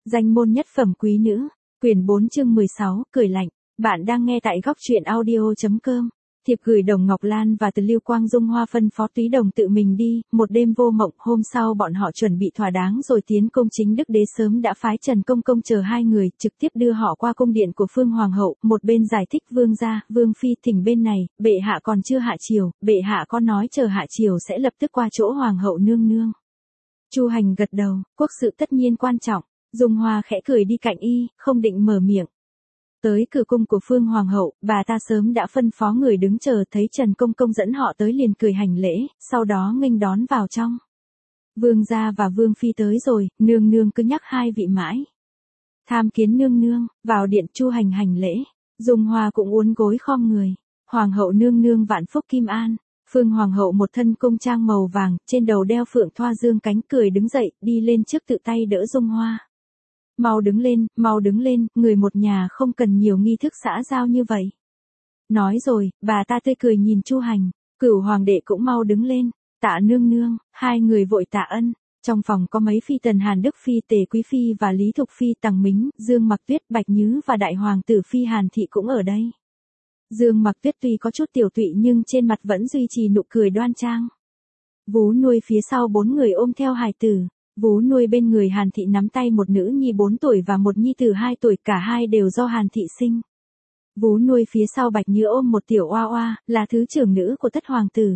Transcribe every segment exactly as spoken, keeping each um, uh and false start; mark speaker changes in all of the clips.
Speaker 1: Danh môn nhất phẩm quý nữ, quyển bốn chương mười sáu, cười lạnh. Bạn đang nghe tại góc truyện audio.com. Thiệp gửi Đồng Ngọc Lan và từ Lưu Quang Dung Hoa phân phó Túy Đồng tự mình đi, một đêm vô mộng. Hôm sau bọn họ chuẩn bị thỏa đáng rồi tiến công. Chính Đức Đế sớm đã phái Trần Công Công chờ hai người, trực tiếp đưa họ qua cung điện của Phương Hoàng hậu. Một bên giải thích vương gia, vương phi thỉnh bên này, bệ hạ còn chưa hạ triều, bệ hạ có nói chờ hạ triều sẽ lập tức qua chỗ Hoàng hậu nương nương. Chu Hành gật đầu, quốc sự tất nhiên quan trọng. Dung Hoa khẽ cười đi cạnh y, không định mở miệng. Tới cửa cung của Phương Hoàng hậu, bà ta sớm đã phân phó người đứng chờ, thấy Trần Công Công dẫn họ tới liền cười hành lễ, sau đó nghênh đón vào trong. Vương gia và vương phi tới rồi, nương nương cứ nhắc hai vị mãi. Tham kiến nương nương, vào điện. Chu Hành hành lễ. Dung Hoa cũng uốn gối khom người. Hoàng hậu nương nương vạn phúc kim an. Phương Hoàng hậu một thân cung trang màu vàng, trên đầu đeo phượng thoa dương cánh, cười đứng dậy, đi lên trước tự tay đỡ Dung Hoa. Mau đứng lên, mau đứng lên, người một nhà không cần nhiều nghi thức xã giao như vậy. Nói rồi, bà ta tươi cười nhìn Chu Hành. Cửu hoàng đệ cũng mau đứng lên. Tạ nương nương. Hai người vội tạ ân. Trong phòng có mấy phi tần Hàn Đức Phi, Tề Quý Phi và Lý Thục Phi, Tằng Mính, Dương Mặc Tuyết, Bạch Nhứ và đại hoàng tử Phi Hàn Thị cũng ở đây. Dương Mặc Tuyết tuy có chút tiểu tụy nhưng trên mặt vẫn duy trì nụ cười đoan trang. Vú nuôi phía sau bốn người ôm theo hài tử. Vú nuôi bên người Hàn Thị nắm tay một nữ nhi bốn tuổi và một nhi tử hai tuổi, cả hai đều do Hàn Thị sinh. Vú nuôi phía sau Bạch Nhứ ôm một tiểu oa oa, là thứ trưởng nữ của thất hoàng tử.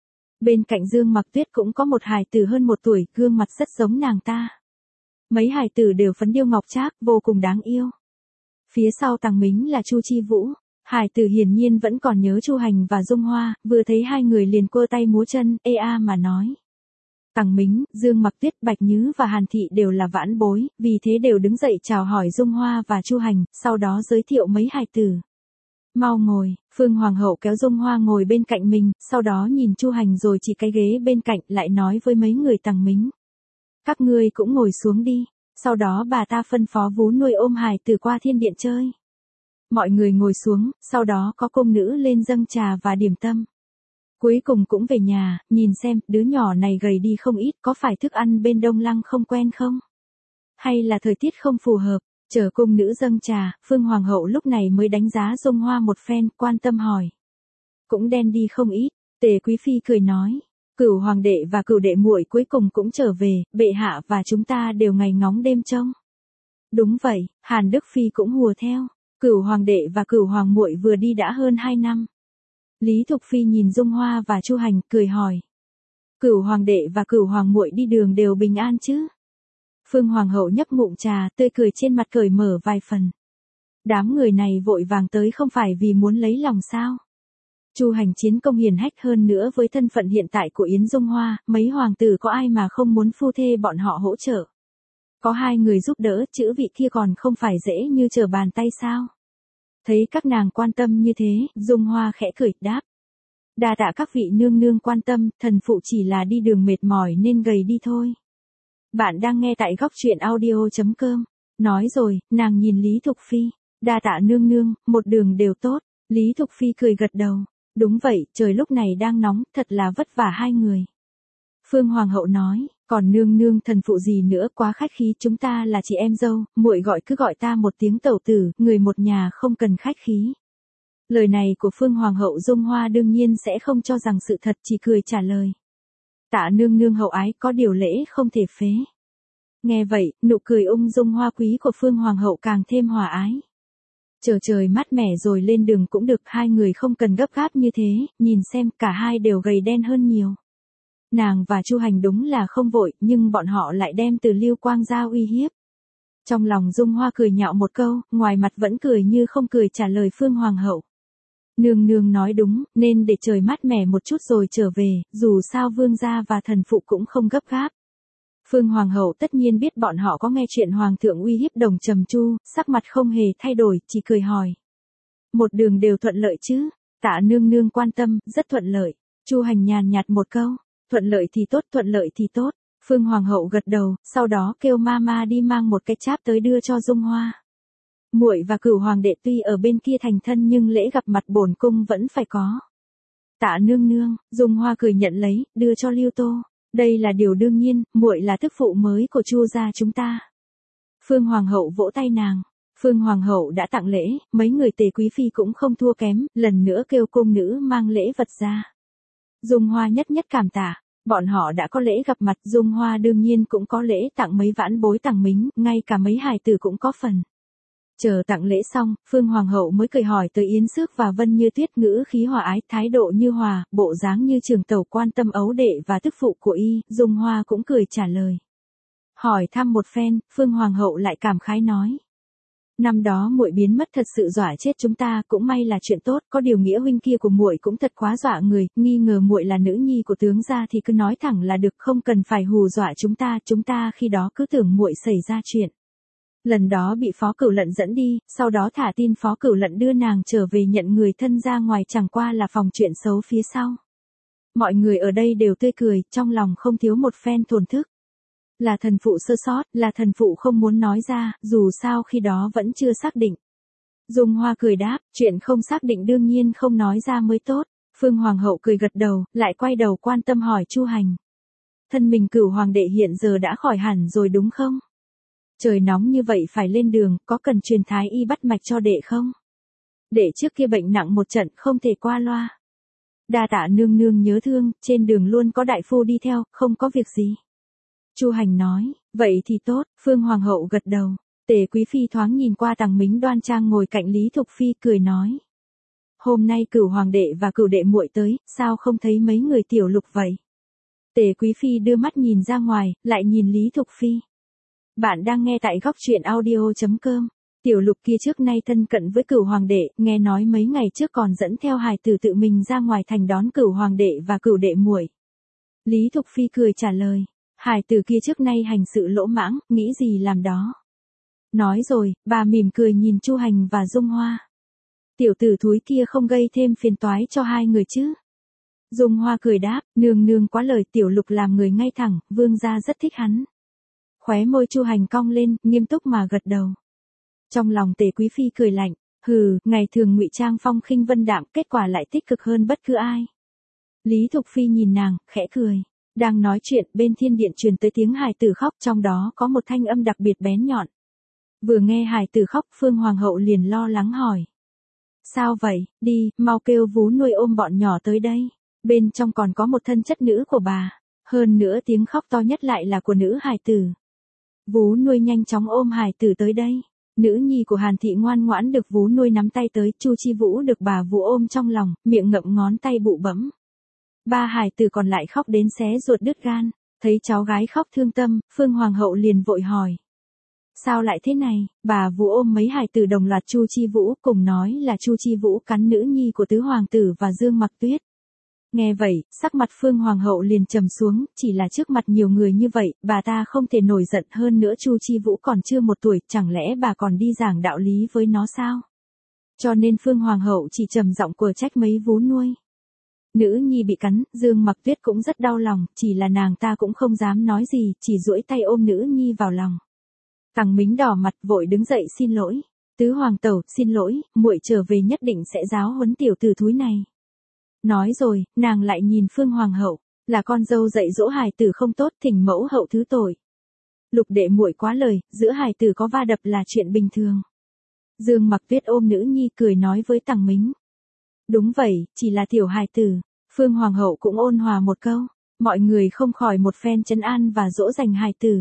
Speaker 1: Bên cạnh Dương Mặc Tuyết cũng có một hài tử hơn một tuổi, gương mặt rất giống nàng ta. Mấy hài tử đều phấn điêu ngọc trác, vô cùng đáng yêu. Phía sau Tằng Mính là Chu Chi Vũ. Hải tử hiển nhiên vẫn còn nhớ Chu Hành và Dung Hoa, vừa thấy hai người liền quơ tay múa chân, ê a mà nói. Tằng Mính, Dương Mặc Tuyết, Bạch Nhứ và Hàn Thị đều là vãn bối, vì thế đều đứng dậy chào hỏi Dung Hoa và Chu Hành, sau đó giới thiệu mấy hài tử. Mau ngồi. Phương Hoàng hậu kéo Dung Hoa ngồi bên cạnh mình, sau đó nhìn Chu Hành rồi chỉ cái ghế bên cạnh, lại nói với mấy người Tằng Mính. Các ngươi cũng ngồi xuống đi. Sau đó bà ta phân phó vú nuôi ôm hài tử qua thiên điện chơi. Mọi người ngồi xuống, sau đó có cung nữ lên dâng trà và điểm tâm. Cuối cùng cũng về nhà, nhìn xem, đứa nhỏ này gầy đi không ít, có phải thức ăn bên Đông Lăng không quen không? Hay là thời tiết không phù hợp? Chờ cung nữ dâng trà, Phương Hoàng hậu lúc này mới đánh giá Dung Hoa một phen, quan tâm hỏi. Cũng đen đi không ít. Tề Quý Phi cười nói. Cửu hoàng đệ và cửu đệ muội cuối cùng cũng trở về, bệ hạ và chúng ta đều ngày ngóng đêm trông. Đúng vậy, Hàn Đức Phi cũng hùa theo. Cửu hoàng đệ và cửu hoàng muội vừa đi đã hơn hai năm. Lý Thục Phi nhìn Dung Hoa và Chu Hành, cười hỏi. Cửu hoàng đệ và cửu hoàng muội đi đường đều bình an chứ? Phương Hoàng hậu nhấp ngụm trà, tươi cười trên mặt cởi mở vài phần. Đám người này vội vàng tới không phải vì muốn lấy lòng sao? Chu Hành chiến công hiển hách, hơn nữa với thân phận hiện tại của Yến Dung Hoa, mấy hoàng tử có ai mà không muốn phu thê bọn họ hỗ trợ. Có hai người giúp đỡ, chữ vị kia còn không phải dễ như trở bàn tay sao? Thấy các nàng quan tâm như thế, Dung Hoa khẽ cười, đáp. Đa tạ các vị nương nương quan tâm, thần phụ chỉ là đi đường mệt mỏi nên gầy đi thôi. Bạn đang nghe tại góc truyện audio.com. Nói rồi, nàng nhìn Lý Thục Phi. Đa tạ nương nương, một đường đều tốt. Lý Thục Phi cười gật đầu. Đúng vậy, trời lúc này đang nóng, thật là vất vả hai người. Phương Hoàng hậu nói, còn nương nương thần phụ gì nữa, quá khách khí, chúng ta là chị em dâu, muội gọi cứ gọi ta một tiếng tẩu tử, người một nhà không cần khách khí. Lời này của Phương Hoàng hậu Dung Hoa đương nhiên sẽ không cho rằng sự thật, chỉ cười trả lời. Tạ nương nương hậu ái, có điều lễ không thể phế. Nghe vậy, nụ cười ung dung hoa quý của Phương Hoàng hậu càng thêm hòa ái. Chờ trời mát mẻ rồi lên đường cũng được, hai người không cần gấp gáp như thế, nhìn xem cả hai đều gầy đen hơn nhiều. Nàng và Chu Hành đúng là không vội, nhưng bọn họ lại đem Từ Lưu Quang ra uy hiếp. Trong lòng Dung Hoa cười nhạo một câu, ngoài mặt vẫn cười như không cười trả lời Phương Hoàng hậu. Nương nương nói đúng, nên để trời mát mẻ một chút rồi trở về, dù sao vương gia và thần phụ cũng không gấp gáp. Phương Hoàng hậu tất nhiên biết bọn họ có nghe chuyện Hoàng thượng uy hiếp Đồng Trầm Chu, sắc mặt không hề thay đổi, chỉ cười hỏi. Một đường đều thuận lợi chứ? Tạ nương nương quan tâm, rất thuận lợi. Chu Hành nhàn nhạt một câu, thuận lợi thì tốt, thuận lợi thì tốt. Phương Hoàng hậu gật đầu, sau đó kêu Mama đi mang một cái cháp tới đưa cho Dung Hoa. Muội và cửu hoàng đệ tuy ở bên kia thành thân nhưng lễ gặp mặt bổn cung vẫn phải có. Tạ nương nương, Dung Hoa cười nhận lấy, đưa cho Lưu Tô. Đây là điều đương nhiên, muội là tức phụ mới của Chu gia chúng ta. Phương Hoàng hậu vỗ tay nàng. Phương Hoàng hậu đã tặng lễ, mấy người Tề quý phi cũng không thua kém, lần nữa kêu cung nữ mang lễ vật ra. Dung Hoa nhất nhất cảm tạ, bọn họ đã có lễ gặp mặt, Dung Hoa đương nhiên cũng có lễ tặng mấy vãn bối tàng mính, ngay cả mấy hài tử cũng có phần. Chờ tặng lễ xong, Phương Hoàng hậu mới cười hỏi tới Yến Xước và Vân Như Tuyết, ngữ khí hòa ái, thái độ như hòa, bộ dáng như trường tẩu quan tâm ấu đệ và tức phụ của y, Dung Hoa cũng cười trả lời. Hỏi thăm một phen, Phương Hoàng hậu lại cảm khái nói. Năm đó muội biến mất thật sự dọa chết chúng ta, cũng may là chuyện tốt, có điều nghĩa huynh kia của muội cũng thật quá dọa người, nghi ngờ muội là nữ nhi của tướng gia thì cứ nói thẳng là được, không cần phải hù dọa chúng ta, chúng ta khi đó cứ tưởng muội xảy ra chuyện. Lần đó bị Phó Cửu Lận dẫn đi, sau đó thả tin Phó Cửu Lận đưa nàng trở về nhận người thân ra ngoài, chẳng qua là phòng chuyện xấu phía sau. Mọi người ở đây đều tươi cười, trong lòng không thiếu một phen thổn thức. Là thần phụ sơ sót, là thần phụ không muốn nói ra, dù sao khi đó vẫn chưa xác định. Dung Hoa cười đáp, chuyện không xác định đương nhiên không nói ra mới tốt. Phương Hoàng hậu cười gật đầu, lại quay đầu quan tâm hỏi Chu Hành. Thân mình Cửu hoàng đệ hiện giờ đã khỏi hẳn rồi đúng không? Trời nóng như vậy phải lên đường, có cần truyền thái y bắt mạch cho đệ không? Đệ trước kia bệnh nặng một trận, không thể qua loa. Đa tạ nương nương nhớ thương, trên đường luôn có đại phu đi theo, không có việc gì. Chu Hành nói, vậy thì tốt. Phương Hoàng hậu gật đầu. Tề quý phi thoáng nhìn qua Tằng Mính đoan trang ngồi cạnh Lý Thục Phi, cười nói. Hôm nay Cửu hoàng đệ và Cửu đệ muội tới, sao không thấy mấy người tiểu lục vậy? Tề quý phi đưa mắt nhìn ra ngoài, lại nhìn Lý Thục Phi. Bạn đang nghe tại góc truyện audio chấm com. Tiểu lục kia trước nay thân cận với Cửu hoàng đệ, nghe nói mấy ngày trước còn dẫn theo hài tử tự mình ra ngoài thành đón Cửu hoàng đệ và Cửu đệ muội. Lý Thục Phi cười trả lời. Hài tử kia trước nay hành sự lỗ mãng, nghĩ gì làm đó. Nói rồi, bà mỉm cười nhìn Chu Hành và Dung Hoa. Tiểu tử thúi kia không gây thêm phiền toái cho hai người chứ? Dung Hoa cười đáp, nương nương quá lời, tiểu lục làm người ngay thẳng, vương gia rất thích hắn. Khóe môi Chu Hành cong lên, nghiêm túc mà gật đầu. Trong lòng Tề quý phi cười lạnh, hừ, ngày thường ngụy trang phong khinh vân đạm, kết quả lại tích cực hơn bất cứ ai. Lý Thục Phi nhìn nàng, khẽ cười. Đang nói chuyện, bên thiên điện truyền tới tiếng hài tử khóc, trong đó có một thanh âm đặc biệt bén nhọn. Vừa nghe hài tử khóc, Phương Hoàng hậu liền lo lắng hỏi. Sao vậy, đi, mau kêu vú nuôi ôm bọn nhỏ tới đây. Bên trong còn có một thân chất nữ của bà. Hơn nữa tiếng khóc to nhất lại là của nữ hài tử. Vú nuôi nhanh chóng ôm hài tử tới đây. Nữ nhi của Hàn thị ngoan ngoãn được vú nuôi nắm tay tới, Chu Chi Vũ được bà vú ôm trong lòng, miệng ngậm ngón tay bụ bẫm. Ba hài tử còn lại khóc đến xé ruột đứt gan, thấy cháu gái khóc thương tâm, Phương Hoàng hậu liền vội hỏi. Sao lại thế này, bà vú ôm mấy hài tử đồng loạt Chu Chi Vũ, cùng nói là Chu Chi Vũ cắn nữ nhi của tứ hoàng tử và Dương Mặc Tuyết. Nghe vậy, sắc mặt Phương Hoàng hậu liền trầm xuống, chỉ là trước mặt nhiều người như vậy, bà ta không thể nổi giận, hơn nữa Chu Chi Vũ còn chưa một tuổi, chẳng lẽ bà còn đi giảng đạo lý với nó sao? Cho nên Phương Hoàng hậu chỉ trầm giọng quở trách mấy vú nuôi. Nữ nhi bị cắn, Dương Mặc Tuyết cũng rất đau lòng, chỉ là nàng ta cũng không dám nói gì, chỉ duỗi tay ôm nữ nhi vào lòng. Tằng Mính đỏ mặt vội đứng dậy xin lỗi. Tứ hoàng tẩu, xin lỗi, muội trở về nhất định sẽ giáo huấn tiểu tử thúi này. Nói rồi, nàng lại nhìn Phương Hoàng hậu, là con dâu dạy dỗ hài tử không tốt, thỉnh mẫu hậu thứ tội. Lục đệ muội quá lời, giữa hài tử có va đập là chuyện bình thường. Dương Mặc Tuyết ôm nữ nhi cười nói với Tằng Mính. Đúng vậy, chỉ là tiểu hài tử. Phương Hoàng hậu cũng ôn hòa một câu, mọi người không khỏi một phen trấn an và dỗ dành hài tử.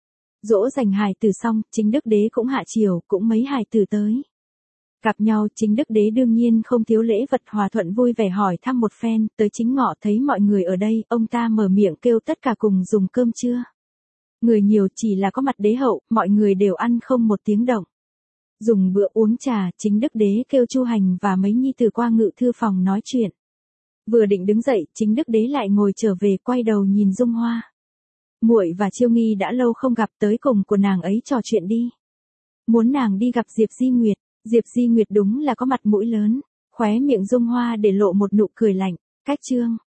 Speaker 1: Dỗ dành hài tử xong, Chính Đức Đế cũng hạ chiều, cũng mấy hài tử tới. Gặp nhau, Chính Đức Đế đương nhiên không thiếu lễ vật, hòa thuận vui vẻ hỏi thăm một phen, tới chính ngọ thấy mọi người ở đây, ông ta mở miệng kêu tất cả cùng dùng cơm trưa. Người nhiều chỉ là có mặt đế hậu, mọi người đều ăn không một tiếng động. Dùng bữa uống trà, Chính Đức Đế kêu Chu Hành và mấy nhi tử qua ngự thư phòng nói chuyện. Vừa định đứng dậy, Chính Đức Đế lại ngồi trở về, quay đầu nhìn Dung Hoa. Muội và Chiêu Nghi đã lâu không gặp, tới cùng của nàng ấy trò chuyện đi. Muốn nàng đi gặp Diệp Di Nguyệt. Diệp Di Nguyệt đúng là có mặt mũi lớn, khóe miệng Dung Hoa để lộ một nụ cười lạnh. Cách chương